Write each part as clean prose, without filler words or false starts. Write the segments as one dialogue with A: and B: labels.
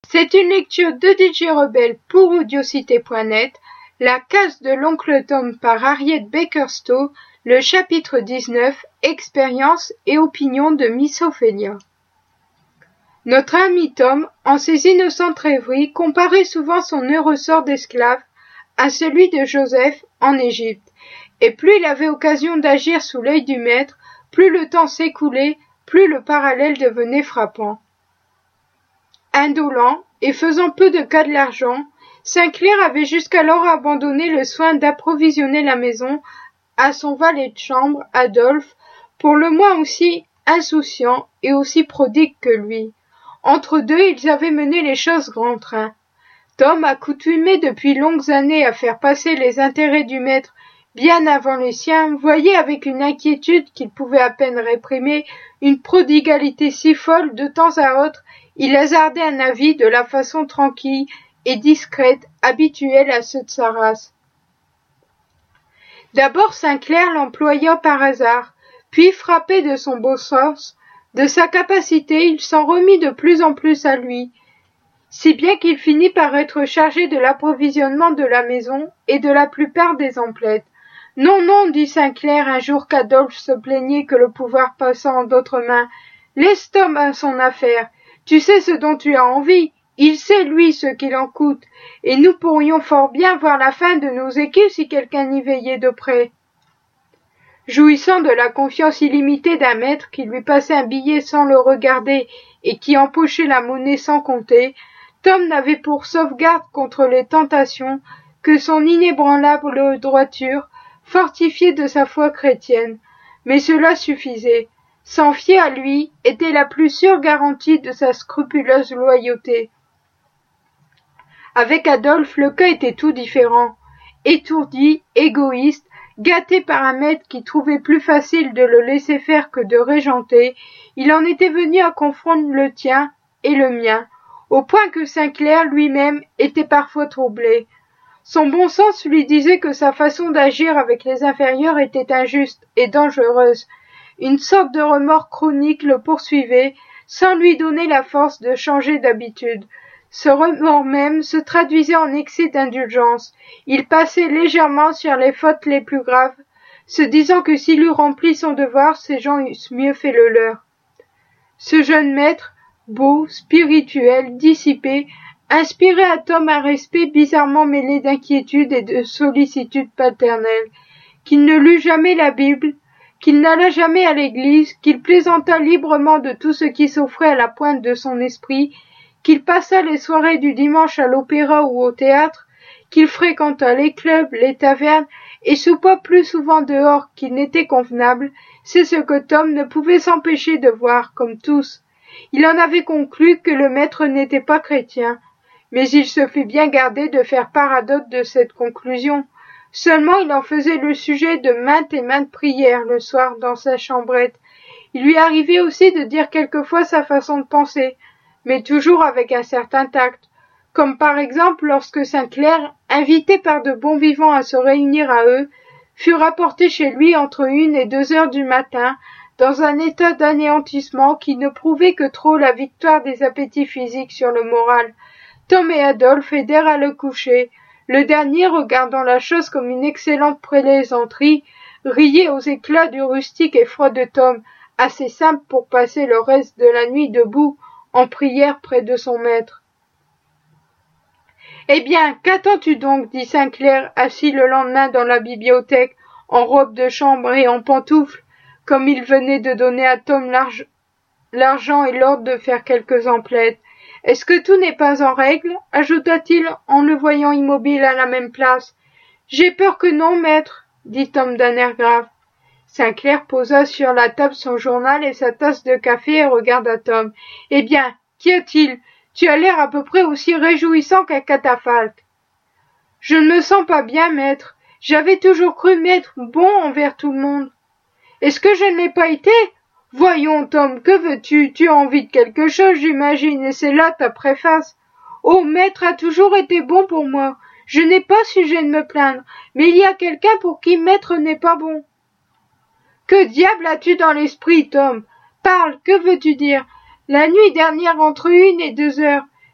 A: C'est une lecture de DJ Rebelle pour Audiocité.net, La case de l'oncle Tom par Harriet Baker-Stowe, le chapitre 19, Expérience et opinion de Miss Ophélia. Notre ami Tom, en ses innocentes rêveries, comparait souvent son heureux sort d'esclave à celui de Joseph en Égypte, et plus il avait occasion d'agir sous l'œil du maître, plus le temps s'écoulait, plus le parallèle devenait frappant. Indolent et faisant peu de cas de l'argent, Sinclair avait jusqu'alors abandonné le soin d'approvisionner la maison à son valet de chambre, Adolphe, pour le moins aussi insouciant et aussi prodigue que lui. Entre deux, ils avaient mené les choses grand train. Tom, accoutumé depuis longues années à faire passer les intérêts du maître bien avant les siens, voyait avec une inquiétude qu'il pouvait à peine réprimer une prodigalité si folle. De temps à autre, il hasardait un avis de la façon tranquille et discrète habituelle à ceux de sa race. D'abord Sinclair l'employa par hasard, puis frappé de son bon sens, de sa capacité, il s'en remit de plus en plus à lui, si bien qu'il finit par être chargé de l'approvisionnement de la maison et de la plupart des emplettes. « Non, non, dit Sinclair un jour qu'Adolphe se plaignait que le pouvoir passant en d'autres mains. Laisse Tom à son affaire. Tu sais ce dont tu as envie. Il sait, lui, ce qu'il en coûte. Et nous pourrions fort bien voir la fin de nos écus si quelqu'un y veillait de près. » Jouissant de la confiance illimitée d'un maître qui lui passait un billet sans le regarder et qui empochait la monnaie sans compter, Tom n'avait pour sauvegarde contre les tentations que son inébranlable droiture, fortifiée de sa foi chrétienne. Mais cela suffisait. S'en fier à lui était la plus sûre garantie de sa scrupuleuse loyauté. Avec Adolphe, le cas était tout différent. Étourdi, égoïste, gâté par un maître qui trouvait plus facile de le laisser faire que de régenter, il en était venu à confondre le tien et le mien, au point que Sinclair lui-même était parfois troublé. Son bon sens lui disait que sa façon d'agir avec les inférieurs était injuste et dangereuse. Une sorte de remords chronique le poursuivait, sans lui donner la force de changer d'habitude. Ce remords même se traduisait en excès d'indulgence. Il passait légèrement sur les fautes les plus graves, se disant que s'il eût rempli son devoir, ces gens eussent mieux fait le leur. Ce jeune maître, beau, spirituel, dissipé, inspirait à Tom un respect bizarrement mêlé d'inquiétude et de sollicitude paternelle. Qu'il ne lut jamais la Bible, qu'il n'alla jamais à l'église, qu'il plaisanta librement de tout ce qui s'offrait à la pointe de son esprit, qu'il passa les soirées du dimanche à l'opéra ou au théâtre, qu'il fréquenta les clubs, les tavernes, et soupa plus souvent dehors qu'il n'était convenable, c'est ce que Tom ne pouvait s'empêcher de voir, comme tous. Il en avait conclu que le maître n'était pas chrétien, mais il se fit bien garder de faire part à d'autres de cette conclusion. Seulement il en faisait le sujet de maintes et maintes prières le soir dans sa chambrette. Il lui arrivait aussi de dire quelquefois sa façon de penser, mais toujours avec un certain tact, comme par exemple lorsque Sinclair, invité par de bons vivants à se réunir à eux, fut rapporté chez lui entre 1 et 2 heures du matin, dans un état d'anéantissement qui ne prouvait que trop la victoire des appétits physiques sur le moral. Tom et Adolphe aidèrent à le coucher. Le dernier, regardant la chose comme une excellente plaisanterie, riait aux éclats du rustique effroi de Tom, assez simple pour passer le reste de la nuit debout, en prière près de son maître. « Eh bien, qu'attends-tu donc » dit Sinclair, assis le lendemain dans la bibliothèque, en robe de chambre et en pantoufles, comme il venait de donner à Tom l'argent et l'ordre de faire quelques emplettes. « Est-ce que tout n'est pas en règle » ajouta-t-il en le voyant immobile à la même place. « J'ai peur que non, maître, » dit Tom d'un air grave. Sinclair posa sur la table son journal et sa tasse de café et regarda Tom. « Eh bien, qu'y a-t-il ? Tu as l'air à peu près aussi réjouissant qu'un catafalque. »« Je ne me sens pas bien, maître. J'avais toujours cru m'être bon envers tout le monde. »« Est-ce que je ne l'ai pas été ? Voyons, Tom, que veux-tu ? Tu as envie de quelque chose, j'imagine, et c'est là ta préface. Oh, maître a toujours été bon pour moi. Je n'ai pas sujet de me plaindre, mais il y a quelqu'un pour qui maître n'est pas bon. » « Que diable as-tu dans l'esprit, Tom ? Parle, que veux-tu dire ? La nuit dernière, entre 1 et 2 heures,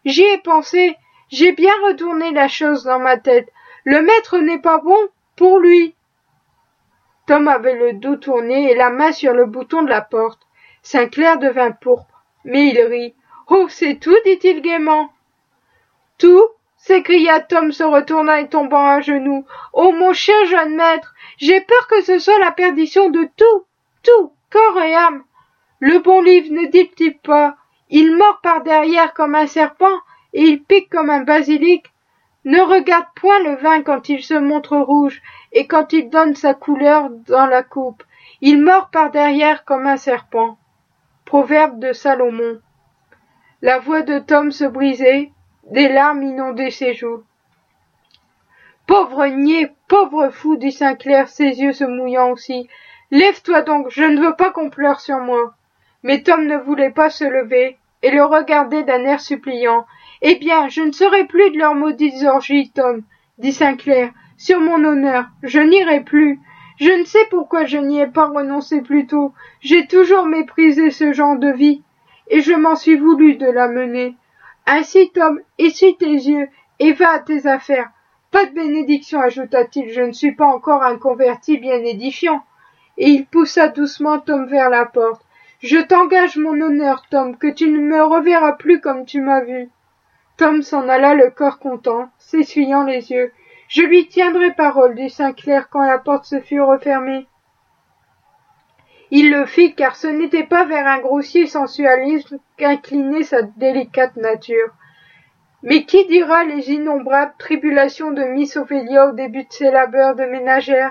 A: J'y ai pensé, j'ai bien retourné la chose dans ma tête. Le maître n'est pas bon pour lui. Tom avait le dos tourné et la main sur le bouton de la porte. Sinclair devint pourpre, mais il rit. Oh, c'est tout, dit-il gaiement. Tout? S'écria Tom se retournant et tombant à genoux. Oh, mon cher jeune maître, j'ai peur que ce soit la perdition de tout, corps et âme. Le bon livre ne dit-il pas, il mord par derrière comme un serpent et il pique comme un basilic. Ne regarde point le vin quand il se montre rouge et quand il donne sa couleur dans la coupe. Il mord par derrière comme un serpent. Proverbe de Salomon. La voix de Tom se brisait, des larmes inondaient ses joues. Pauvre niais, pauvre fou, dit Sinclair, ses yeux se mouillant aussi. Lève-toi donc, je ne veux pas qu'on pleure sur moi. Mais Tom ne voulait pas se lever et le regardait d'un air suppliant. Eh bien, je ne serai plus de leurs maudites orgies, Tom, dit Sinclair. Sur mon honneur, je n'irai plus. Je ne sais pourquoi je n'y ai pas renoncé plus tôt. J'ai toujours méprisé ce genre de vie, et je m'en suis voulu de la mener. Ainsi, Tom, essuie tes yeux et va à tes affaires. Pas de bénédiction, ajouta-t-il, je ne suis pas encore un converti bien édifiant. Et il poussa doucement Tom vers la porte. Je t'engage mon honneur, Tom, que tu ne me reverras plus comme tu m'as vu. Tom s'en alla le corps content, s'essuyant les yeux. Je lui tiendrai parole, dit Sinclair quand la porte se fut refermée. Il le fit car ce n'était pas vers un grossier sensualisme qu'inclinait sa délicate nature. Mais qui dira les innombrables tribulations de Miss Ophélia au début de ses labeurs de ménagère?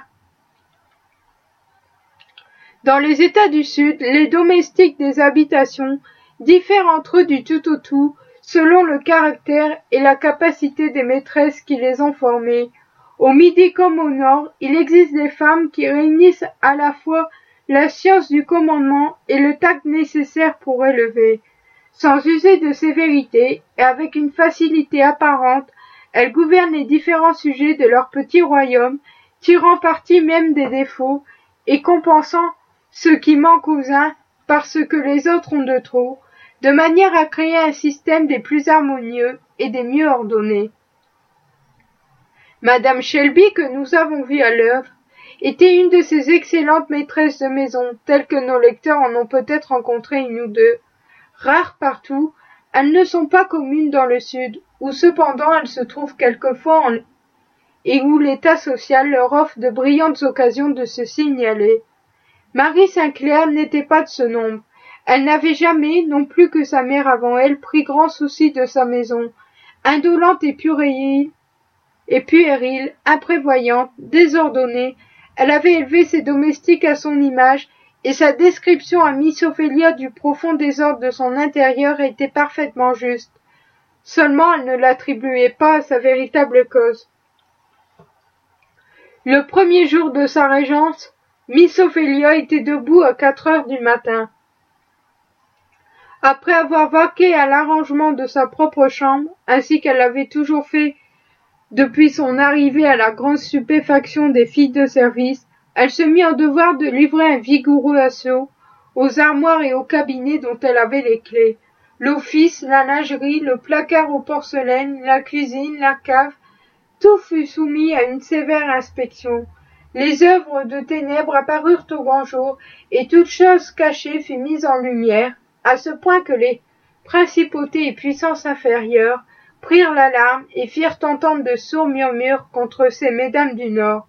A: Dans les États du Sud, les domestiques des habitations diffèrent entre eux du tout au tout, selon le caractère et la capacité des maîtresses qui les ont formés. Au Midi comme au Nord, il existe des femmes qui réunissent à la fois la science du commandement et le tact nécessaire pour élever. Sans user de sévérité et avec une facilité apparente, elles gouvernent les différents sujets de leur petit royaume, tirant parti même des défauts et compensant ce qui manque aux uns par ce que les autres ont de trop, de manière à créer un système des plus harmonieux et des mieux ordonnés. Madame Shelby, que nous avons vue à l'œuvre, était une de ces excellentes maîtresses de maison, telles que nos lecteurs en ont peut-être rencontré une ou deux. Rares partout, elles ne sont pas communes dans le Sud, où cependant elles se trouvent quelquefois et où l'état social leur offre de brillantes occasions de se signaler. Marie Sinclair n'était pas de ce nombre. Elle n'avait jamais, non plus que sa mère avant elle, pris grand souci de sa maison. Indolente et puérile, imprévoyante, désordonnée, elle avait élevé ses domestiques à son image, et sa description à Miss Ophélia du profond désordre de son intérieur était parfaitement juste. Seulement elle ne l'attribuait pas à sa véritable cause. Le premier jour de sa régence, Miss Ophélia était debout à 4 heures du matin. Après avoir vaqué à l'arrangement de sa propre chambre, ainsi qu'elle l'avait toujours fait depuis son arrivée à la grande stupéfaction des filles de service, elle se mit en devoir de livrer un vigoureux assaut aux armoires et aux cabinets dont elle avait les clés. L'office, la lingerie, le placard aux porcelaines, la cuisine, la cave, tout fut soumis à une sévère inspection. Les œuvres de ténèbres apparurent au grand jour, et toute chose cachée fut mise en lumière, à ce point que les principautés et puissances inférieures prirent l'alarme et firent entendre de sourds murmures contre ces mesdames du Nord.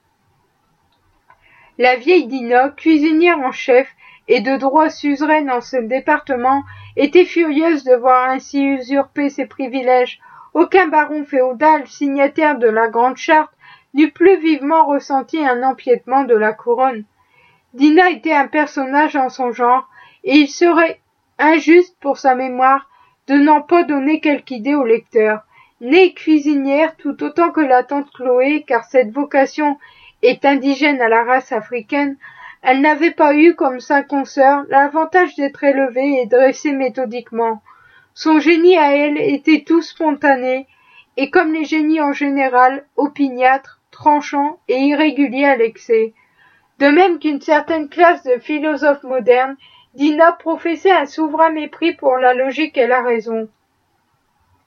A: La vieille Dinah, cuisinière en chef et de droit suzeraine en ce département, était furieuse de voir ainsi usurper ses privilèges. Aucun baron féodal, signataire de la Grande Charte, n'eût plus vivement ressenti un empiètement de la couronne. Dinah était un personnage en son genre, et il serait injuste pour sa mémoire de n'en pas donner quelque idée au lecteur. Née cuisinière tout autant que la tante Chloé, car cette vocation est indigène à la race africaine, elle n'avait pas eu, comme sa consoeur, l'avantage d'être élevée et dressée méthodiquement. Son génie à elle était tout spontané, et comme les génies en général, opiniâtre, tranchant et irrégulier à l'excès. De même qu'une certaine classe de philosophes modernes, Dinah professait un souverain mépris pour la logique et la raison.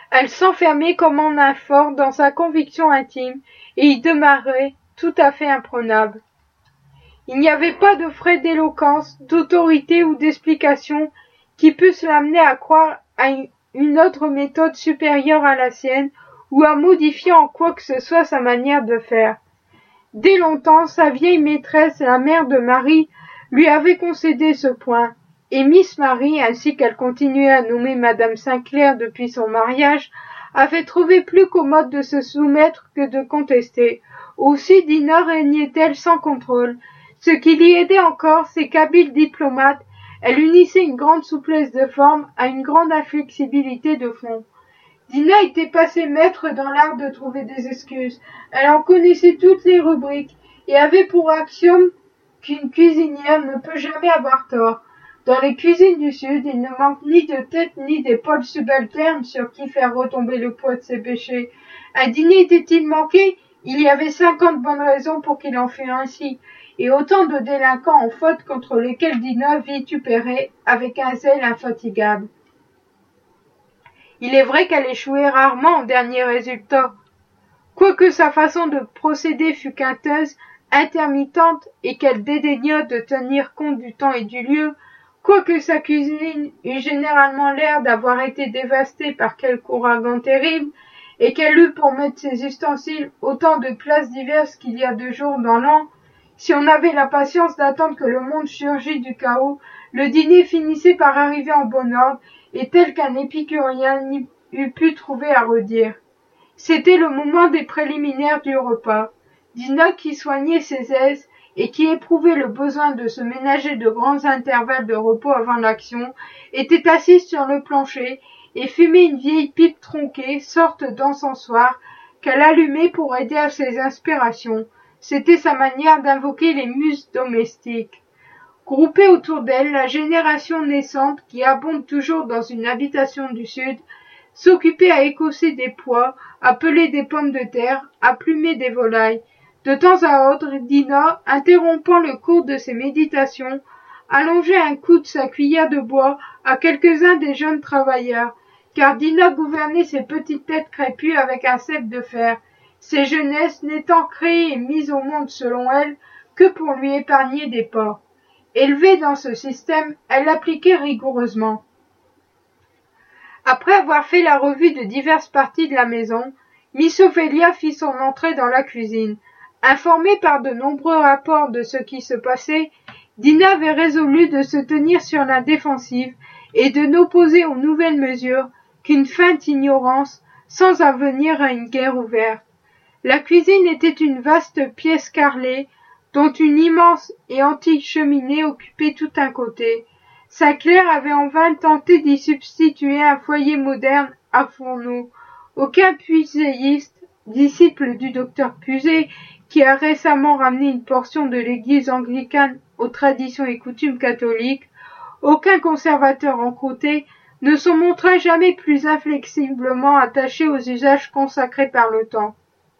A: Elle s'enfermait comme en un fort dans sa conviction intime et y demeurait tout à fait imprenable. Il n'y avait pas de frais d'éloquence, d'autorité ou d'explication qui pussent l'amener à croire à une autre méthode supérieure à la sienne ou à modifier en quoi que ce soit sa manière de faire. Dès longtemps, sa vieille maîtresse, la mère de Marie, lui avait concédé ce point, et Miss Marie, ainsi qu'elle continuait à nommer Madame Sinclair depuis son mariage, avait trouvé plus commode de se soumettre que de contester. Aussi Dinah régnait-elle sans contrôle. Ce qui l'y aidait encore, c'est qu'habile diplomate, elle unissait une grande souplesse de forme à une grande inflexibilité de fond. Dinah était passée maître dans l'art de trouver des excuses. Elle en connaissait toutes les rubriques et avait pour axiome qu'une cuisinière ne peut jamais avoir tort. Dans les cuisines du Sud, il ne manque ni de tête ni d'épaules subalternes sur qui faire retomber le poids de ses péchés. Un dîner était-il manqué? Il y avait 50 bonnes raisons pour qu'il en fût ainsi, et autant de délinquants en faute contre lesquels Dinah vitupérait avec un zèle infatigable. Il est vrai qu'elle échouait rarement au dernier résultat. Quoique sa façon de procéder fût quinteuse, intermittente, et qu'elle dédaignât de tenir compte du temps et du lieu, quoique sa cuisine eût généralement l'air d'avoir été dévastée par quelque ouragan terrible, et qu'elle eût pour mettre ses ustensiles autant de places diverses qu'il y a 2 jours dans l'an, si on avait la patience d'attendre que le monde surgît du chaos, le dîner finissait par arriver en bon ordre, et tel qu'un épicurien n'y eût pu trouver à redire. C'était le moment des préliminaires du repas. Dinah, qui soignait ses aises et qui éprouvait le besoin de se ménager de grands intervalles de repos avant l'action, était assise sur le plancher et fumait une vieille pipe tronquée, sorte d'encensoir, qu'elle allumait pour aider à ses inspirations. C'était sa manière d'invoquer les muses domestiques. Groupée autour d'elle, la génération naissante, qui abonde toujours dans une habitation du Sud, s'occupait à écosser des pois, à peler des pommes de terre, à plumer des volailles. De temps à autre, Dinah, interrompant le cours de ses méditations, allongeait un coup de sa cuillère de bois à quelques-uns des jeunes travailleurs, car Dinah gouvernait ces petites têtes crépues avec un cep de fer, ces jeunesses n'étant créées et mises au monde selon elle que pour lui épargner des pas. Élevée dans ce système, elle l'appliquait rigoureusement. Après avoir fait la revue de diverses parties de la maison, Miss Ophélia fit son entrée dans la cuisine. Informée par de nombreux rapports de ce qui se passait, Dinah avait résolu de se tenir sur la défensive et de n'opposer aux nouvelles mesures qu'une feinte ignorance sans avenir à une guerre ouverte. La cuisine était une vaste pièce carrelée, dont une immense et antique cheminée occupait tout un côté. Sinclair avait en vain tenté d'y substituer un foyer moderne à fourneau. Aucun puiséiste, disciple du docteur Pusey, qui a récemment ramené une portion de l'église anglicane aux traditions et coutumes catholiques, aucun conservateur encrouté ne se montra jamais plus inflexiblement attaché aux usages consacrés par le temps.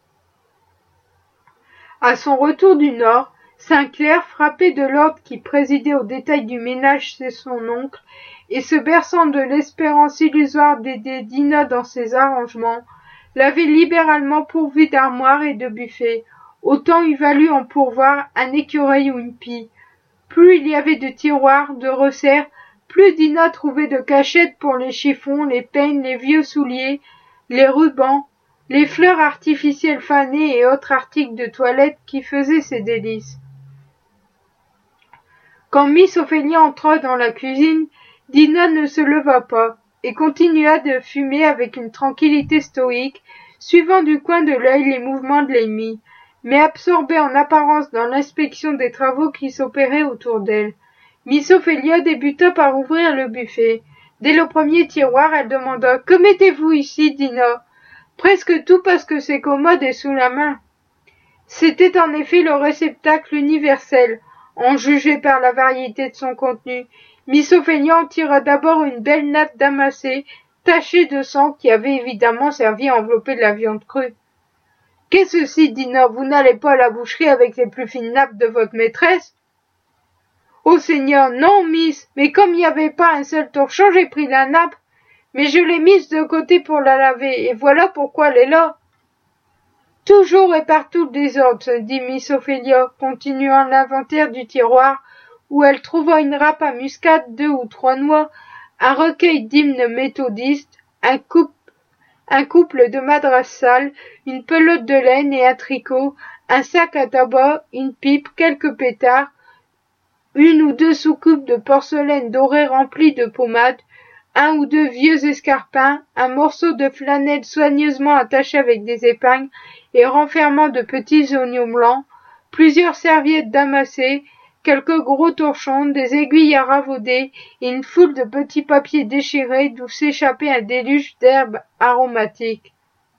A: À son retour du Nord, Sinclair, frappé de l'ordre qui présidait aux détails du ménage chez son oncle, et se berçant de l'espérance illusoire d'aider Dinah dans ses arrangements, l'avait libéralement pourvu d'armoires et de buffets. Autant eût valu en pourvoir un écureuil ou une pie. Plus il y avait de tiroirs, de resserres, plus Dinah trouvait de cachettes pour les chiffons, les peignes, les vieux souliers, les rubans, les fleurs artificielles fanées et autres articles de toilette qui faisaient ses délices. Quand Miss Ophélia entra dans la cuisine, Dinah ne se leva pas et continua de fumer avec une tranquillité stoïque, suivant du coin de l'œil les mouvements de l'ennemi, mais absorbée en apparence dans l'inspection des travaux qui s'opéraient autour d'elle. Miss Ophélia débuta par ouvrir le buffet. Dès le premier tiroir, elle demanda « Que mettez-vous ici, Dinah ?» Presque tout parce que c'est commode et sous la main. C'était en effet le réceptacle universel, en juger par la variété de son contenu. Miss Ophélia en tira d'abord une belle nappe damassée, tachée de sang, qui avait évidemment servi à envelopper de la viande crue. « Qu'est-ce ceci, Dinah? Vous n'allez pas à la boucherie avec les plus fines nappes de votre maîtresse ?»« Oh Seigneur, non, Miss, mais comme il n'y avait pas un seul torchon, j'ai pris la nappe. Mais je l'ai mise de côté pour la laver, et voilà pourquoi elle est là. Toujours et partout le désordre, dit Miss Ophélia, continuant l'inventaire du tiroir, où elle trouva une râpe à muscade, 2 ou 3 noix, un recueil d'hymnes méthodistes, un couple de madras sales, une pelote de laine et un tricot, un sac à tabac, une pipe, quelques pétards, 1 ou 2 soucoupes de porcelaine dorée remplies de pommade, 1 ou 2 vieux escarpins, un morceau de flanelle soigneusement attaché avec des épingles et renfermant de petits oignons blancs, plusieurs serviettes damassées, quelques gros torchons, des aiguilles à ravauder et une foule de petits papiers déchirés d'où s'échappait un déluge d'herbes aromatiques.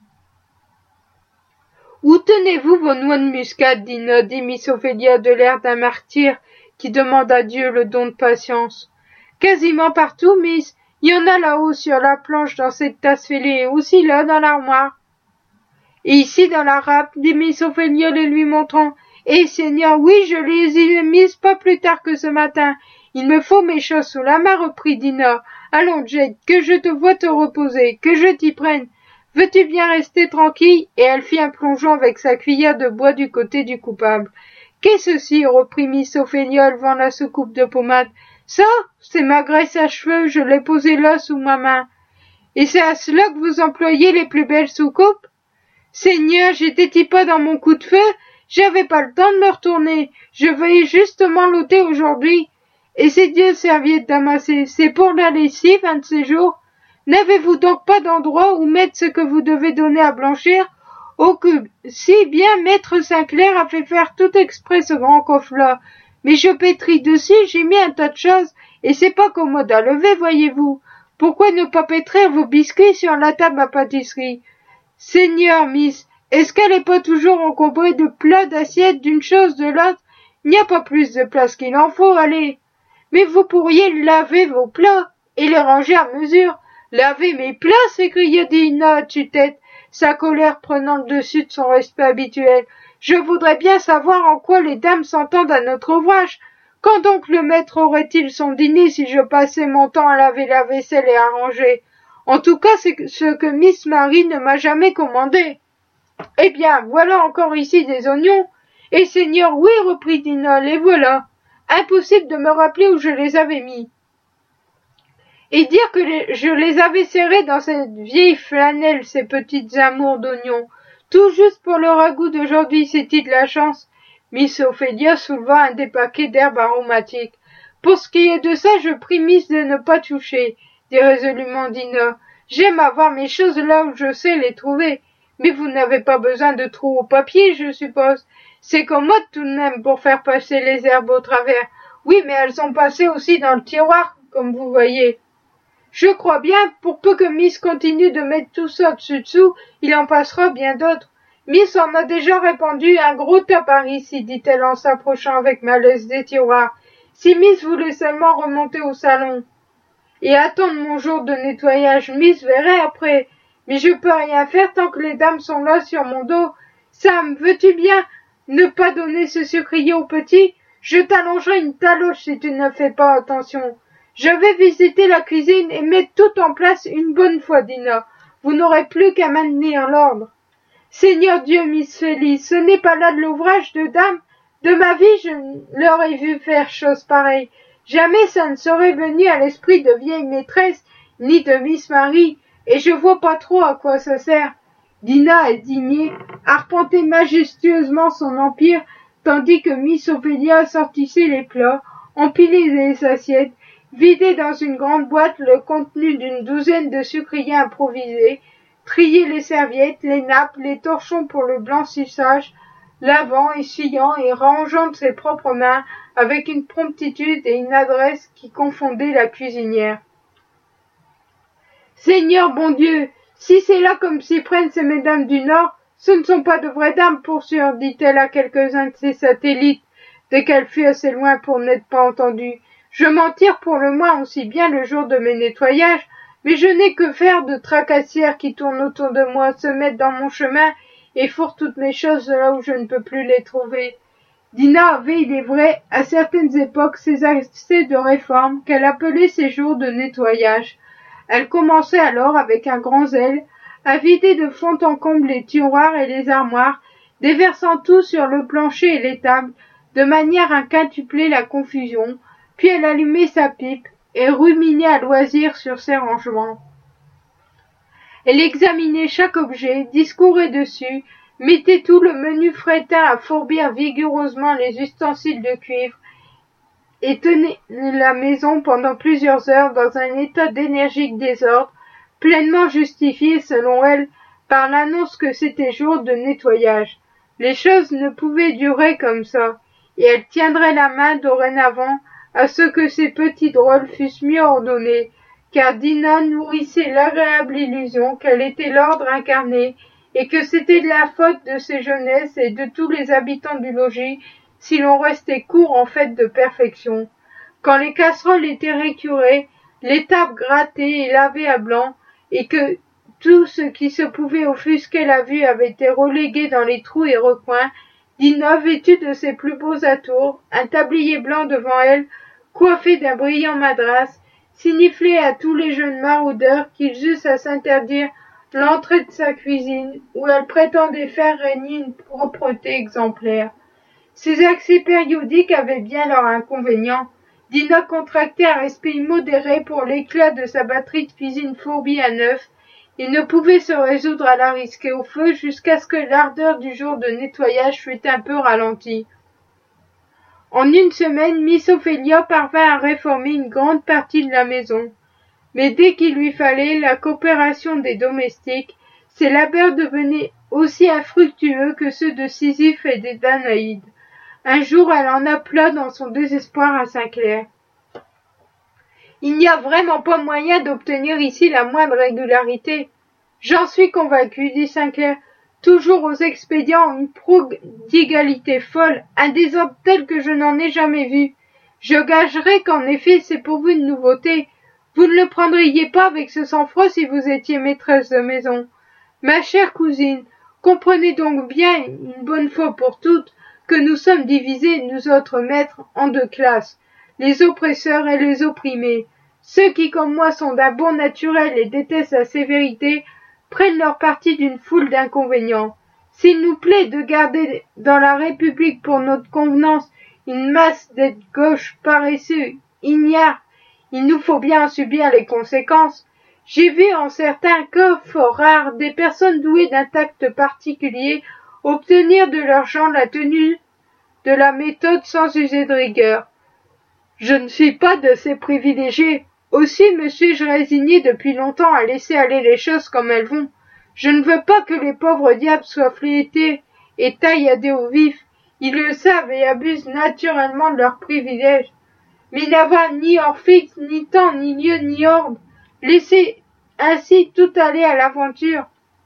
A: « Où tenez-vous vos noix de muscade, Dinah ?» dit Miss Ophélia de l'air d'un martyr qui demande à Dieu le don de patience. « Quasiment partout, Miss. Il y en a là-haut sur la planche dans cette tasse fêlée et aussi là dans l'armoire. »« Et ici dans la râpe, dit Miss Ophélia les lui montrant. Eh, Seigneur, oui, je les ai mises pas plus tard que ce matin. Il me faut mes choses sous la main, reprit Dinah. Allons, Jane, que je te vois te reposer, que je t'y prenne. Veux-tu bien rester tranquille? Et elle fit un plongeon avec sa cuillère de bois du côté du coupable. Qu'est-ce ceci? Reprit Miss Ophélia, levant la soucoupe de pommade. Ça, c'est ma graisse à cheveux, je l'ai posée là sous ma main. Et c'est à cela que vous employez les plus belles soucoupes? Seigneur, j'étais-y pas dans mon coup de feu? J'avais pas le temps de me retourner. Je vais justement l'ôter aujourd'hui. Et ces 2 serviettes damassées, c'est pour la lessive, un de ces jours? N'avez-vous donc pas d'endroit où mettre ce que vous devez donner à blanchir? Oh que, si bien maître Sainclair a fait faire tout exprès ce grand coffre-là. Mais je pétris dessus, j'ai mis un tas de choses, et c'est pas commode à lever, voyez-vous. Pourquoi ne pas pétrir vos biscuits sur la table à pâtisserie? Seigneur, Miss, est-ce qu'elle est pas toujours encombrée de plats, d'assiettes, d'une chose, de l'autre? Il n'y a pas plus de place qu'il en faut, allez. Mais vous pourriez laver vos plats, et les ranger à mesure. Laver mes plats, s'écria Dinah à tue-tête, sa colère prenant le dessus de son respect habituel. Je voudrais bien savoir en quoi les dames s'entendent à notre ouvrage. Quand donc le maître aurait-il son dîner si je passais mon temps à laver la vaisselle et à ranger? En tout cas, c'est ce que Miss Marie ne m'a jamais commandé. Eh bien, voilà encore ici des oignons. Eh, Seigneur, oui, reprit Dinah, les voilà. Impossible de me rappeler où je les avais mis. Et dire que je les avais serrés dans cette vieille flanelle, ces petites amours d'oignons. Tout juste pour le ragoût d'aujourd'hui, c'est-il de la chance? Miss Ophélia souleva un des paquets d'herbes aromatiques. Pour ce qui est de ça, je prie Miss de ne pas toucher, dit résolument Dinah. J'aime avoir mes choses là où je sais les trouver. Mais vous n'avez pas besoin de trous au papier, je suppose. C'est commode tout de même pour faire passer les herbes au travers. Oui, mais elles sont passées aussi dans le tiroir, comme vous voyez. Je crois bien, pour peu que Miss continue de mettre tout ça dessus-dessous, il en passera bien d'autres. Miss en a déjà répandu un gros tas par ici, dit-elle en s'approchant avec malaise des tiroirs. Si Miss voulait seulement remonter au salon et attendre mon jour de nettoyage, Miss verrait après. Mais je peux rien faire tant que les dames sont là sur mon dos. Sam, veux-tu bien ne pas donner ce sucrier au petit? Je t'allongerai une taloche si tu ne fais pas attention. Je vais visiter la cuisine et mettre tout en place une bonne fois, Dinah. Vous n'aurez plus qu'à maintenir l'ordre. Seigneur Dieu, Miss Félix, ce n'est pas là de l'ouvrage de dames. De ma vie, je leur ai vu faire chose pareille. Jamais ça ne serait venu à l'esprit de vieille maîtresse, ni de Miss Marie, et je vois pas trop à quoi ça sert. Dinah, indignée, arpentait majestueusement son empire, tandis que Miss Ophélia sortissait les plats, empilait les assiettes, vidait dans une grande boîte le contenu d'une douzaine de sucriers improvisés, triait les serviettes, les nappes, les torchons pour le blanchissage, lavant, essuyant et rangeant de ses propres mains avec une promptitude et une adresse qui confondaient la cuisinière. Seigneur bon Dieu, si c'est là comme s'y prennent ces mesdames du Nord, ce ne sont pas de vraies dames pour sûr, dit-elle à quelques-uns de ses satellites, dès qu'elle fut assez loin pour n'être pas entendue. Je m'en tire pour le moins aussi bien le jour de mes nettoyages, mais je n'ai que faire de tracassières qui tournent autour de moi, se mettent dans mon chemin et fourrent toutes mes choses là où je ne peux plus les trouver. Dinah avait, il est vrai, à certaines époques, ces accès de réforme qu'elle appelait ses jours de nettoyage. Elle commençait alors, avec un grand zèle, à vider de fond en comble les tiroirs et les armoires, déversant tout sur le plancher et les tables, de manière à quintupler la confusion, puis elle allumait sa pipe et ruminait à loisir sur ses rangements. Elle examinait chaque objet, discourait dessus, mettait tout le menu fretin à fourbir vigoureusement les ustensiles de cuivre, et tenait la maison pendant plusieurs heures dans un état d'énergique désordre, pleinement justifié, selon elle, par l'annonce que c'était jour de nettoyage. Les choses ne pouvaient durer comme ça, et elle tiendrait la main dorénavant à ce que ces petits drôles fussent mieux ordonnés, car Dinah nourrissait l'agréable illusion qu'elle était l'ordre incarné, et que c'était de la faute de ses jeunesses et de tous les habitants du logis si l'on restait court en fait de perfection. Quand les casseroles étaient récurées, les tables grattées et lavées à blanc, et que tout ce qui se pouvait offusquer la vue avait été relégué dans les trous et recoins, Dinah, vêtue de ses plus beaux atours, un tablier blanc devant elle, coiffé d'un brillant madras, signiflait à tous les jeunes maraudeurs qu'ils eussent à s'interdire l'entrée de sa cuisine, où elle prétendait faire régner une propreté exemplaire. Ces accès périodiques avaient bien leurs inconvénients. Dinah contractait un respect immodéré pour l'éclat de sa batterie de cuisine fourbie à neuf, et ne pouvait se résoudre à la risquer au feu jusqu'à ce que l'ardeur du jour de nettoyage fût un peu ralentie. En une semaine, Miss Ophélia parvint à réformer une grande partie de la maison. Mais dès qu'il lui fallait la coopération des domestiques, ses labeurs devenaient aussi infructueux que ceux de Sisyphe et des Danaïdes. Un jour, elle en appela dans son désespoir à Saint-Clair. « Il n'y a vraiment pas moyen d'obtenir ici la moindre régularité. »« J'en suis convaincu, dit Saint-Clair, toujours aux expédients une prodigalité folle, un désordre tel que je n'en ai jamais vu. Je gagerais qu'en effet c'est pour vous une nouveauté. Vous ne le prendriez pas avec ce sang-froid si vous étiez maîtresse de maison. Ma chère cousine, comprenez donc bien, une bonne fois pour toutes, que nous sommes divisés, nous autres maîtres, en deux classes, les oppresseurs et les opprimés. Ceux qui, comme moi, sont d'un bon naturel et détestent la sévérité, prennent leur parti d'une foule d'inconvénients. S'il nous plaît de garder dans la République pour notre convenance une masse d'êtres gauches, paresseux, ignares, il nous faut bien en subir les conséquences. J'ai vu en certains cas fort rares des personnes douées d'un tact particulier obtenir de leurs gens la tenue de la méthode sans user de rigueur. Je ne suis pas de ces privilégiés. Aussi me suis-je résigné depuis longtemps à laisser aller les choses comme elles vont. Je ne veux pas que les pauvres diables soient flétés et tailladés au vif. Ils le savent et abusent naturellement de leurs privilèges. Mais n'avoir ni heure fixe, ni temps, ni lieu, ni ordre, laisser ainsi tout aller à l'aventure.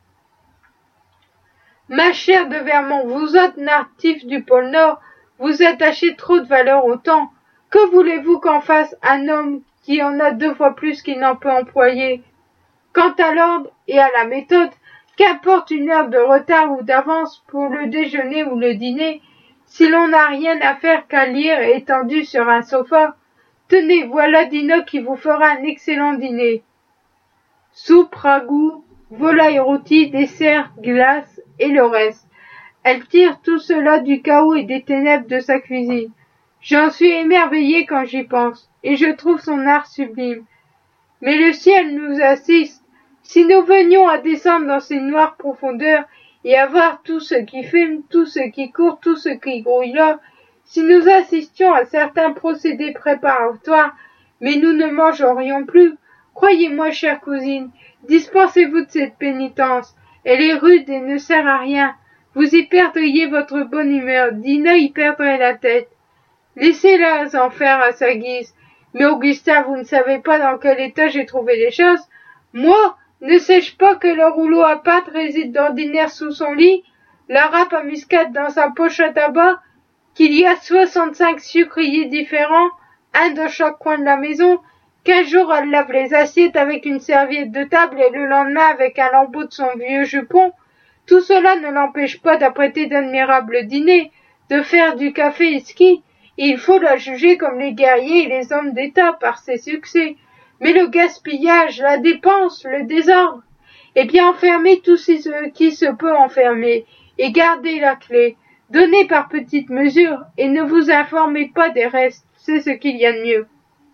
A: Ma chère de Vermont, vous êtes natif du pôle Nord, vous attachez trop de valeur au temps. Que voulez-vous qu'en fasse un homme qui en a 2 fois plus qu'il n'en peut employer? Quant à l'ordre et à la méthode, qu'importe une heure de retard ou d'avance pour le déjeuner ou le dîner, si l'on n'a rien à faire qu'à lire étendu sur un sofa. Tenez, voilà Dinah qui vous fera un excellent dîner. Soupe, ragoût, volaille rôtie, dessert, glace et le reste. Elle tire tout cela du chaos et des ténèbres de sa cuisine. J'en suis émerveillé quand j'y pense, et je trouve son art sublime. Mais le ciel nous assiste. Si nous venions à descendre dans ces noires profondeurs et à voir tout ce qui fume, tout ce qui court, tout ce qui grouille là, si nous assistions à certains procédés préparatoires, mais nous ne mangerions plus, croyez-moi, chère cousine, dispensez-vous de cette pénitence. Elle est rude et ne sert à rien. Vous y perdriez votre bonne humeur, Dinah y perdrait la tête. Laissez-la en faire à sa guise. Mais Augustin, vous ne savez pas dans quel état j'ai trouvé les choses. Moi, ne sais-je pas que le rouleau à pâte réside d'ordinaire sous son lit, la râpe à muscade dans sa poche à tabac, qu'il y a 65 sucriers différents, un dans chaque coin de la maison, qu'un jour elle lave les assiettes avec une serviette de table et le lendemain avec un lambeau de son vieux jupon. Tout cela ne l'empêche pas d'apprêter d'admirables dîners, de faire du café exquis, et il faut la juger comme les guerriers et les hommes d'État par ses succès. Mais le gaspillage, la dépense, le désordre, eh bien enfermez tout ce qui se peut enfermer, et gardez la clé. Donnez par petites mesures, et ne vous informez pas des restes, c'est ce qu'il y a de mieux.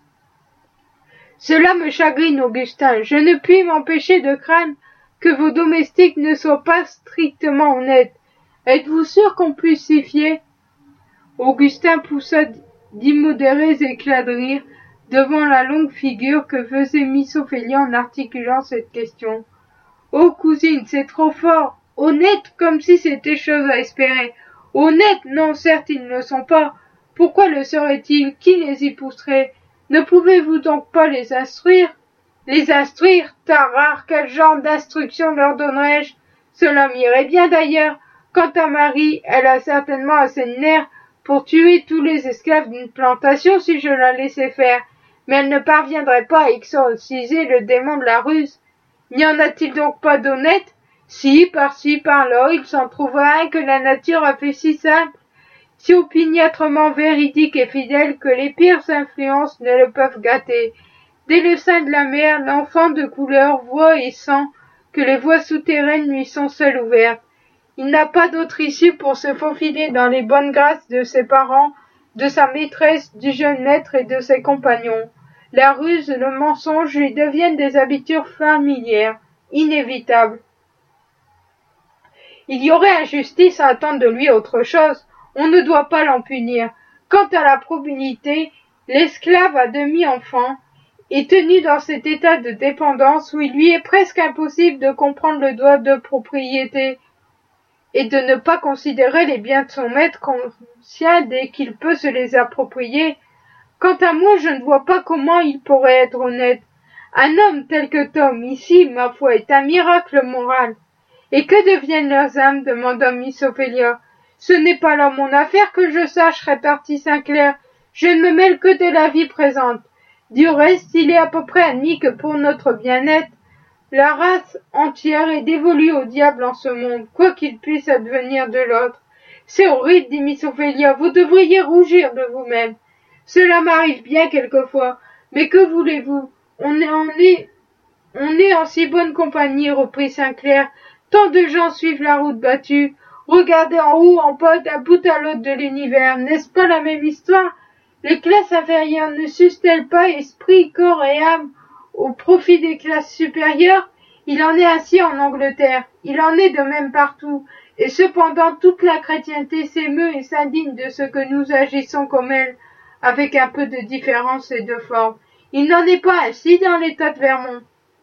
A: Cela me chagrine, Augustin, je ne puis m'empêcher de craindre que vos domestiques ne soient pas strictement honnêtes. Êtes-vous sûr qu'on puisse s'y fier? Augustin poussa d'immodérés éclats de rire devant la longue figure que faisait Miss Ophélia en articulant cette question. Oh, cousine, c'est trop fort. Honnêtes comme si c'était chose à espérer. Honnêtes, non, certes, ils ne le sont pas. Pourquoi le seraient-ils? Qui les y pousserait? Ne pouvez-vous donc pas les instruire? Les instruire? Tarare, quel genre d'instruction leur donnerais-je? Cela m'irait bien d'ailleurs. Quant à Marie, elle a certainement assez de nerfs pour tuer tous les esclaves d'une plantation si je la laissais faire, mais elle ne parviendrait pas à exorciser le démon de la ruse. N'y en a-t-il donc pas d'honnêtes? Si, par-ci, par-là, il s'en trouvera un que la nature a fait si simple, si opiniâtrement véridique et fidèle que les pires influences ne le peuvent gâter. Dès le sein de la mer, l'enfant de couleur voit et sent que les voies souterraines lui sont seules ouvertes. Il n'a pas d'autre issue pour se faufiler dans les bonnes grâces de ses parents, de sa maîtresse, du jeune maître et de ses compagnons. La ruse, le mensonge lui deviennent des habitudes familières, inévitables. Il y aurait injustice à attendre de lui autre chose. On ne doit pas l'en punir. Quant à la probité, l'esclave à demi-enfant est tenu dans cet état de dépendance où il lui est presque impossible de comprendre le droit de propriété et de ne pas considérer les biens de son maître conscient dès qu'il peut se les approprier. Quant à moi, je ne vois pas comment il pourrait être honnête. Un homme tel que Tom, ici, ma foi, est un miracle moral. Et que deviennent leurs âmes? Demanda Miss Ophélia. Ce n'est pas là mon affaire que je sache, répartit Sinclair. Je ne me mêle que de la vie présente. Du reste, il est à peu près admis que pour notre bien-être, la race entière est dévolue au diable en ce monde, quoi qu'il puisse advenir de l'autre. C'est horrible, dit Miss Ophélia, vous devriez rougir de vous-même. Cela m'arrive bien quelquefois, mais que voulez-vous? On est en si bonne compagnie, reprit Sinclair. Tant de gens suivent la route battue. Regardez en haut, en bas, d'un bout à l'autre de l'univers. N'est-ce pas la même histoire? Les classes inférieures ne sucent-elles pas esprit, corps et âme au profit des classes supérieures? Il en est ainsi en Angleterre. Il en est de même partout. Et cependant, toute la chrétienté s'émeut et s'indigne de ce que nous agissons comme elle, avec un peu de différence et de forme. Il n'en est pas ainsi dans l'État de Vermont.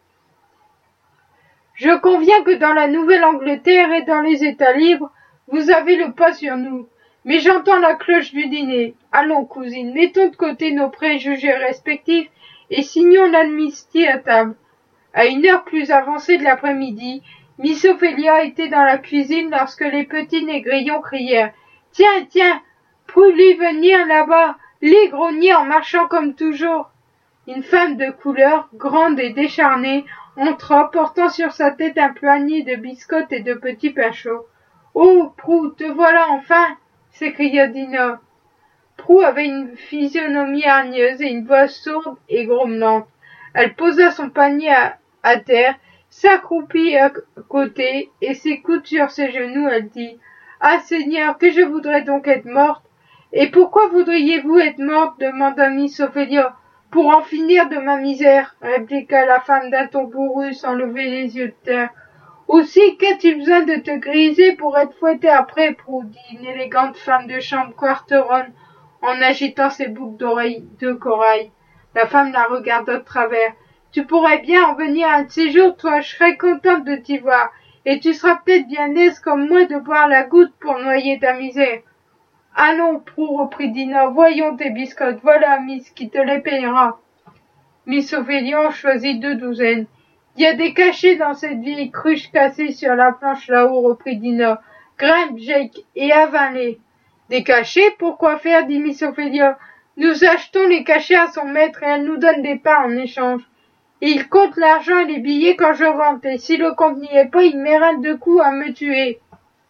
A: Je conviens que dans la Nouvelle-Angleterre et dans les États libres, vous avez le pas sur nous. Mais j'entends la cloche du dîner. Allons, cousine, mettons de côté nos préjugés respectifs et signons l'amnistie à table. À une heure plus avancée de l'après-midi, Miss Ophélia était dans la cuisine lorsque les petits négrillons crièrent « Tiens, tiens, pour-lui venir là-bas, les grogniers en marchant comme toujours !» Une femme de couleur, grande et décharnée, entra, portant sur sa tête un panier de biscottes et de petits pains chauds. « Oh, Prue, te voilà enfin !» s'écria Dinah. Prue avait une physionomie hargneuse et une voix sourde et grommelante. Elle posa son panier à terre, s'accroupit à côté et ses coudes sur ses genoux, elle dit « Ah, Seigneur, que je voudrais donc être morte !»« Et pourquoi voudriez-vous être morte ?» demanda Miss Ophélia. « Pour en finir de ma misère, » répliqua la femme d'un ton bourru sans lever les yeux de terre. « Aussi, qu'as-tu besoin de te griser pour être fouettée après, Prue ?» dit une élégante femme de chambre quarteronne en agitant ses boucles d'oreilles de corail. La femme la regarda de travers. « Tu pourrais bien en venir un de ces jours, toi, je serais contente de t'y voir, et tu seras peut-être bien aise comme moi de boire la goutte pour noyer ta misère. » « Allons, Prue, reprit Dinah, voyons tes biscottes, voilà, Miss, qui te les payera. » Miss Ophélia en choisit 2 douzaines. « Il y a des cachets dans cette vieille cruche cassée sur la planche là-haut, reprit Dinah. « Grimpe, Jake, et avale-les. »« Des cachets? Pourquoi faire? dit Miss Ophélia. « Nous achetons les cachets à son maître et elle nous donne des pains en échange. Et il compte l'argent et les billets quand je rentre, et si le compte n'y est pas, il m'éreintent de coups à me tuer. »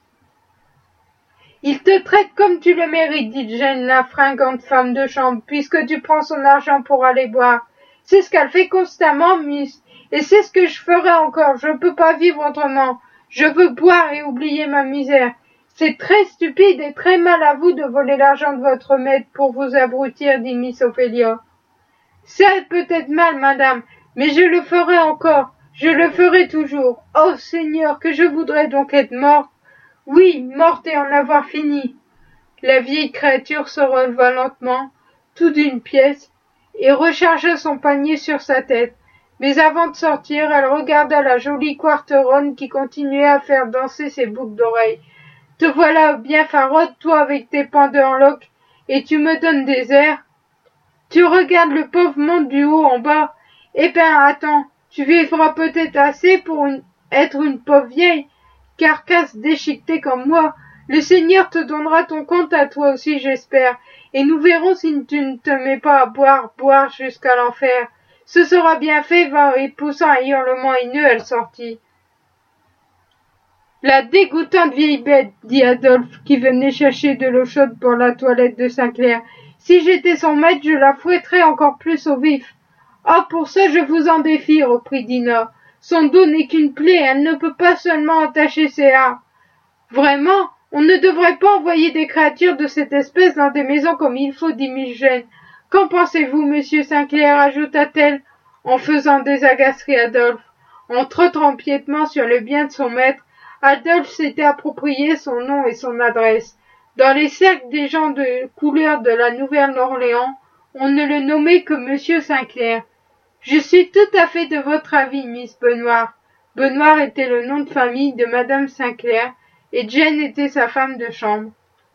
A: « Il te traite comme tu le mérites, dit Jane, la fringante femme de chambre, puisque tu prends son argent pour aller boire. C'est ce qu'elle fait constamment, Miss. Et c'est ce que je ferai encore. Je ne peux pas vivre autrement. Je veux boire et oublier ma misère. C'est très stupide et très mal à vous de voler l'argent de votre maître pour vous abrutir, dit Miss Ophélia. C'est peut-être mal, madame, mais je le ferai encore. Je le ferai toujours. Oh Seigneur, que je voudrais donc être morte. Oui, morte et en avoir fini. La vieille créature se releva lentement, tout d'une pièce, et rechargea son panier sur sa tête. Mais avant de sortir, elle regarda la jolie Quarteronne qui continuait à faire danser ses boucles d'oreilles. Te voilà bien farode, toi, avec tes pendeloques, et tu me donnes des airs. Tu regardes le pauvre monde du haut en bas. Eh ben, attends, tu vivras peut-être assez pour être une pauvre vieille, carcasse déchiquetée comme moi. Le Seigneur te donnera ton compte à toi aussi, j'espère, et nous verrons si tu ne te mets pas à boire jusqu'à l'enfer. Ce sera bien fait, va, et poussant un hurlement haineux, elle sortit. La dégoûtante vieille bête, dit Adolphe, qui venait chercher de l'eau chaude pour la toilette de Sainclair. Si j'étais son maître, je la fouetterais encore plus au vif. Ah, pour ça, je vous en défie, reprit Dinah. Son dos n'est qu'une plaie, elle ne peut pas seulement attacher ses hardes. Vraiment, on ne devrait pas envoyer des créatures de cette espèce dans des maisons comme il faut, dit Miss Jane. Qu'en pensez-vous, monsieur Sainclair, ajouta-t-elle, en faisant des agaceries à Adolphe. En trottant empiètement sur le bien de son maître, Adolphe s'était approprié son nom et son adresse. Dans les cercles des gens de couleur de la Nouvelle-Orléans, on ne le nommait que monsieur Sainclair. Je suis tout à fait de votre avis, Miss Benoît. Benoît était le nom de famille de madame Sainclair, et Jane était sa femme de chambre.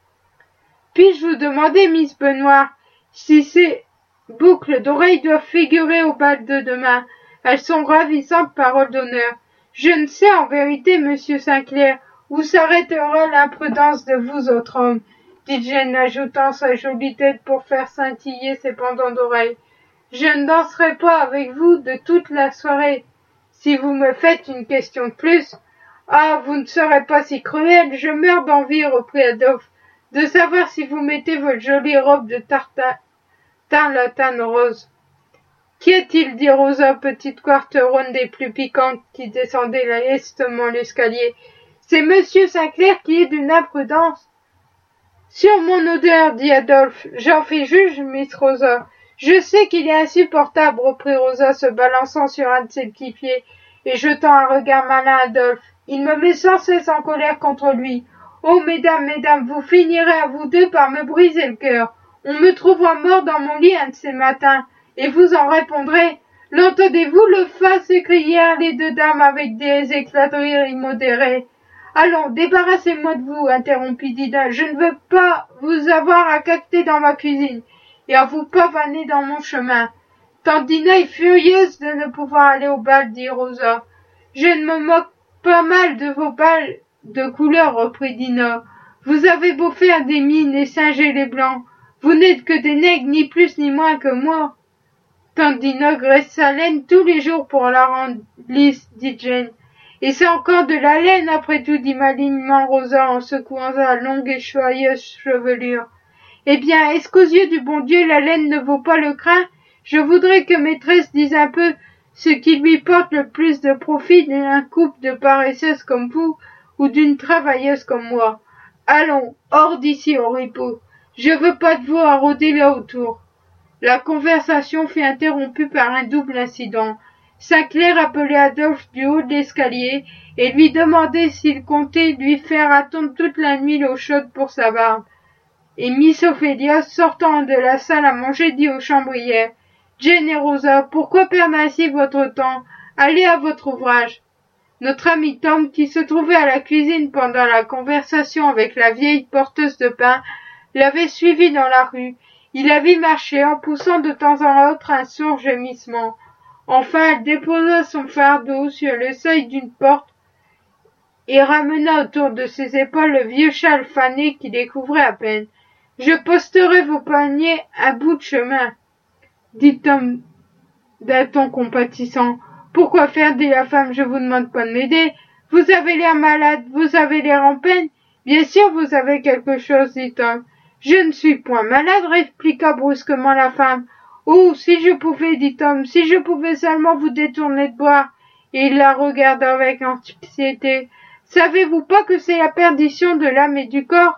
A: Puis-je vous demander, Miss Benoît, si ces boucles d'oreilles doivent figurer au bal de demain? Elles sont ravissantes, paroles d'honneur. Je ne sais en vérité, monsieur Sainclair, où s'arrêtera l'imprudence de vous autres hommes, dit Jane, ajoutant sa jolie tête pour faire scintiller ses pendants d'oreilles. Je ne danserai pas avec vous de toute la soirée. Si vous me faites une question de plus, ah, vous ne serez pas si cruel, je meurs d'envie, reprit Adolphe, de savoir si vous mettez votre jolie robe de tarlatane rose. Qu'y a-t-il, dit Rosa, petite Quarteronne des plus piquantes qui descendait lestement l'escalier. C'est monsieur Sainclair qui est d'une imprudence. Sur mon odeur, dit Adolphe, j'en fais juge, Miss Rosa. Je sais qu'il est insupportable, reprit Rosa, se balançant sur un de ses petits pieds et jetant un regard malin à Adolphe. Il me met sans cesse en colère contre lui. Oh, mesdames, vous finirez à vous deux par me briser le cœur. On me trouvera mort dans mon lit un de ces matins, et vous en répondrez. L'entendez-vous, le fa, s'écrièrent les deux dames avec des éclats de rire immodérés. Allons, débarrassez-moi de vous, interrompit Dinah. Je ne veux pas vous avoir à cacter dans ma cuisine et à vous pavaner dans mon chemin. Tante Dinah est furieuse de ne pouvoir aller au bal, dit Rosa. Je ne me moque pas mal de vos bals de couleur, reprit Dinah. Vous avez beau faire des mines et singer les blancs, vous n'êtes que des nègres, ni plus ni moins que moi. Tante Dinah graisse sa laine tous les jours pour la rendre lisse, dit Jane. Et c'est encore de la laine, après tout, dit malignement Rosa en secouant sa longue et joyeuse chevelure. Eh bien, est-ce qu'aux yeux du bon Dieu, la laine ne vaut pas le crin? Je voudrais que maîtresse dise un peu ce qui lui porte le plus de profit d'un couple de paresseuses comme vous, ou d'une travailleuse comme moi. Allons, hors d'ici, oripeau. Je veux pas de vous à rôder là autour. La conversation fut interrompue par un double incident. Sainclair appelait Adolphe du haut de l'escalier et lui demandait s'il comptait lui faire attendre toute la nuit l'eau chaude pour sa barbe. Et Miss Ophélia, sortant de la salle à manger, dit aux chambrières, « Jane et Rosa, pourquoi perdre ainsi votre temps? Allez à votre ouvrage. » Notre ami Tom, qui se trouvait à la cuisine pendant la conversation avec la vieille porteuse de pain, l'avait suivi dans la rue. Il la vit marcher en poussant de temps en autre un sourd gémissement. Enfin, elle déposa son fardeau sur le seuil d'une porte et ramena autour de ses épaules le vieux châle fané qui découvrait à peine. « Je posterai vos paniers à bout de chemin, » dit Tom d'un ton compatissant. « Pourquoi faire, dit la femme, je vous demande pas de m'aider. Vous avez l'air malade, vous avez l'air en peine. Bien sûr, vous avez quelque chose, dit Tom. Je ne suis point malade, répliqua brusquement la femme. Oh, si je pouvais, dit Tom, si je pouvais seulement vous détourner de boire. Et il la regarda avec anxiété. Savez-vous pas que c'est la perdition de l'âme et du corps?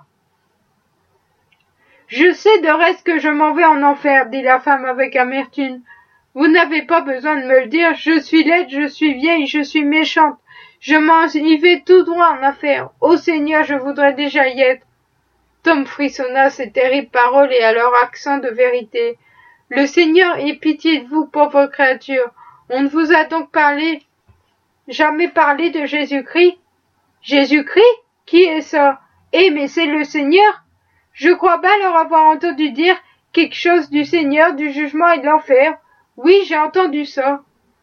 A: Je sais de reste que je m'en vais en enfer, dit la femme avec amertume. Vous n'avez pas besoin de me le dire, je suis laide, je suis vieille, je suis méchante. Je m'en y vais tout droit en enfer. Ô Seigneur, je voudrais déjà y être. Tom frissonna ces terribles paroles et à leur accent de vérité. Le Seigneur ait pitié de vous, pauvre créature. On ne vous a donc jamais parlé de Jésus-Christ? Jésus-Christ? Qui est ça? Eh, mais c'est le Seigneur! Je crois bien leur avoir entendu dire quelque chose du Seigneur, du jugement et de l'enfer. Oui, j'ai entendu ça.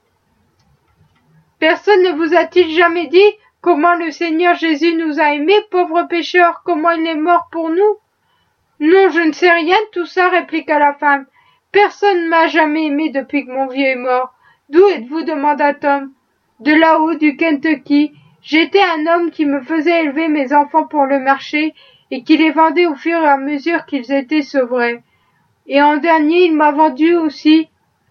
A: Personne ne vous a-t-il jamais dit comment le Seigneur Jésus nous a aimés, pauvres pécheurs, comment il est mort pour nous? Non, je ne sais rien de tout ça, répliqua la femme. Personne ne m'a jamais aimé depuis que mon vieux est mort. D'où êtes-vous? Demanda Tom. De là-haut, du Kentucky. J'étais un homme qui me faisait élever mes enfants pour le marché et qui les vendait au fur et à mesure qu'ils étaient sevrés. Et en dernier, il m'a vendu aussi,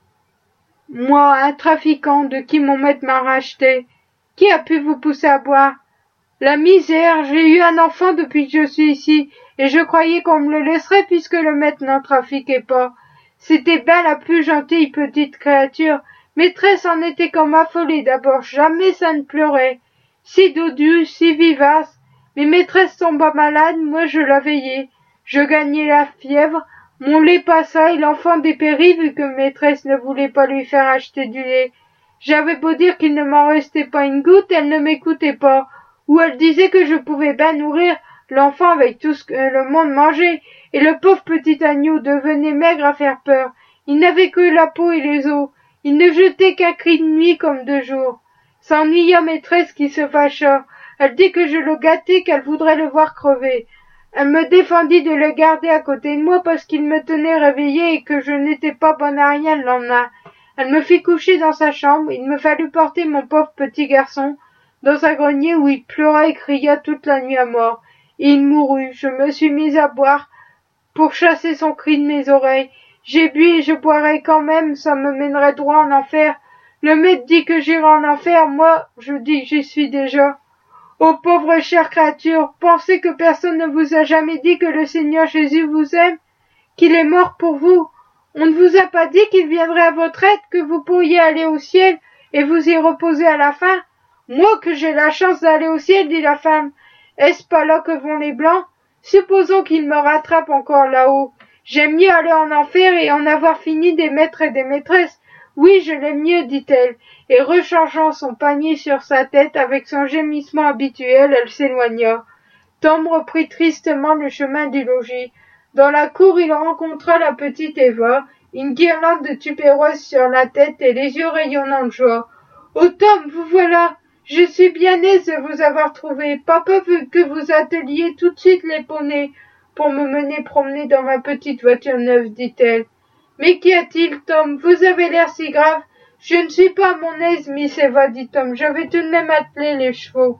A: moi, un trafiquant de qui mon maître m'a racheté. Qui a pu vous pousser à boire? La misère, j'ai eu un enfant depuis que je suis ici, et je croyais qu'on me le laisserait puisque le maître n'en trafiquait pas. C'était bien la plus gentille petite créature. Maîtresse en était comme affolée d'abord, jamais ça ne pleurait. Si dodue, si vivace. Mais maîtresse tomba malade, moi je la veillais. Je gagnais la fièvre, mon lait passa et l'enfant dépérit vu que maîtresse ne voulait pas lui faire acheter du lait. J'avais beau dire qu'il ne m'en restait pas une goutte, elle ne m'écoutait pas. Ou elle disait que je pouvais bien nourrir l'enfant avec tout ce que le monde mangeait, et le pauvre petit agneau devenait maigre à faire peur. Il n'avait que la peau et les os. Il ne jetait qu'un cri de nuit comme de jour. S'ennuya maîtresse qui se fâcha. Elle dit que je le gâtais, qu'elle voudrait le voir crever. Elle me défendit de le garder à côté de moi parce qu'il me tenait réveillée et que je n'étais pas bonne à rien le lendemain. Elle me fit coucher dans sa chambre. Il me fallut porter mon pauvre petit garçon dans un grenier où il pleura et cria toute la nuit à mort. Et il mourut. Je me suis mise à boire pour chasser son cri de mes oreilles. J'ai bu et je boirai quand même, ça me mènerait droit en enfer. Le maître dit que j'irai en enfer, moi, je dis que j'y suis déjà. Ô pauvre chère créature, pensez que personne ne vous a jamais dit que le Seigneur Jésus vous aime, qu'il est mort pour vous. On ne vous a pas dit qu'il viendrait à votre aide, que vous pourriez aller au ciel et vous y reposer à la fin. Moi que j'ai la chance d'aller au ciel, dit la femme. Est-ce pas là que vont les Blancs? Supposons qu'ils me rattrapent encore là-haut. J'aime mieux aller en enfer et en avoir fini des maîtres et des maîtresses. Oui, je l'aime mieux, dit-elle, et rechangeant son panier sur sa tête avec son gémissement habituel, elle s'éloigna. Tom reprit tristement le chemin du logis. Dans la cour, il rencontra la petite Eva, une guirlande de tupéroises sur la tête et les yeux rayonnants de joie. « Oh Tom, vous voilà! Je suis bien aise de vous avoir trouvé. Papa veut que vous atteliez tout de suite les poneys pour me mener promener dans ma petite voiture neuve, dit-elle. Mais qu'y a-t-il, Tom? Vous avez l'air si grave. Je ne suis pas à mon aise, Miss Eva, dit Tom. Je vais tout de même atteler les chevaux.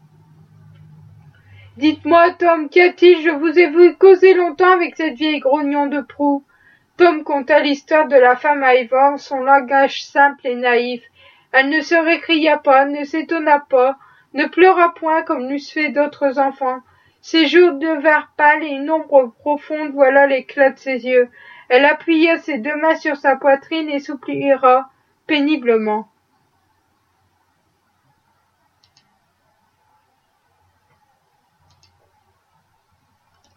A: Dites-moi, Tom, qu'y a-t-il? Je vous ai vu causer longtemps avec cette vieille grognon de proue. Tom conta l'histoire de la femme à Eva en son langage simple et naïf. Elle ne se récria pas, ne s'étonna pas, ne pleura point comme l'eussent fait d'autres enfants. Ses joues devinrent pâles et une ombre profonde voilà l'éclat de ses yeux. Elle appuya ses deux mains sur sa poitrine et soupira péniblement.